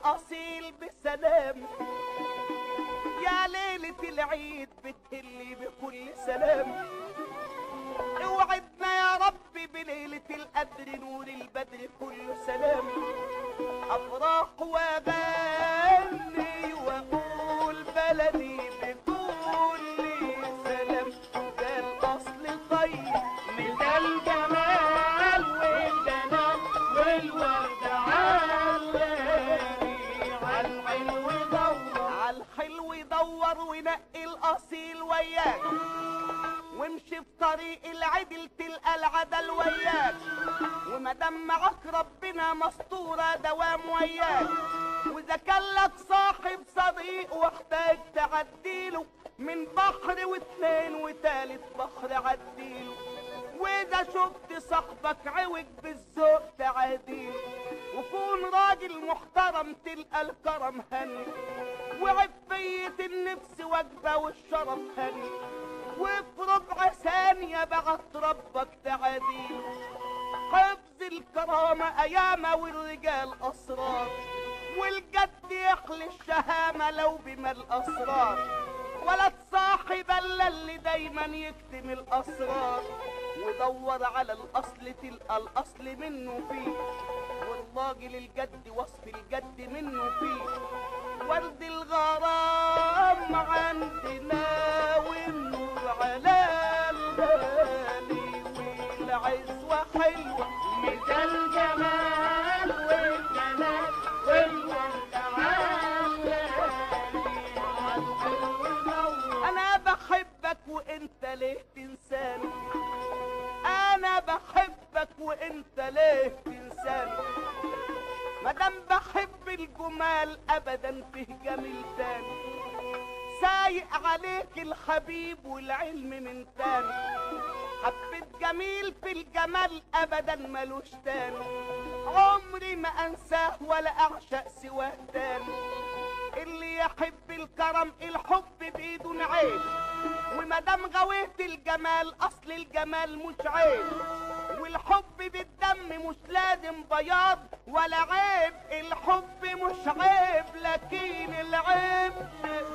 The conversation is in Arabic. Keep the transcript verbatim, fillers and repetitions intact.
الاصيل بسلام. يا ليلة العيد بتهلي بكل سلام. اوعدنا يا ربي بليلة القدر نور البدر كله سلام. افراح واغني واقول بلدي بكل سلام. ده الاصل الطيب من ده الجمال والجلال والورد عالغالي. عالحلو دور عالحلو دور ونقي الاصيل وياك. وامشي في طريق العدل تلقى العدل وياك. ومادام معاك ربنا مسطورة دوام وياك. واذا كان لك صاحب صديق واحتاج تعديله من بحر واتنين وتالت بحر عديله. واذا شفت صاحبك عوج بالذوق تعاديله. وكون راجل محترم تلقى الكرم هني. وعفية النفس وجبة والشرف هني. وفي ربع ثانية بعت ربك تعاديله. حفظ الكرامة أيامة والرجال أسرار. والجد يخلي الشهامة لو بما الأسرار. ولا تصاحب إلا اللي دايما يكتم الأسرار. ودور على الأصل تلقى الأصل منه فيه. والراجل الجد وصف الجد منه فيه. ورد الغرام عندنا والنور على الغالي. والعزوة حلوة مثل الجمال والجلال والورد عالغالي. أنا بحبك وأنت ليه تنساني. أنا بحبك وأنت ليه تنساني. مادام بحب الجمال ابدا فيه جميل تاني. سايق عليك الحبيب والعلم من تاني. حبيت جميل في الجمال ابدا ملوش تاني. عمري ما انساه ولا اعشق سواه تاني. اللي يحب الكرم الحب بايده نعيب. ومادام غويت الجمال اصل الجمال مش عيب. والحب بالدم مش لازم بياض ولا عيب. الحب مش عيب لكن العيب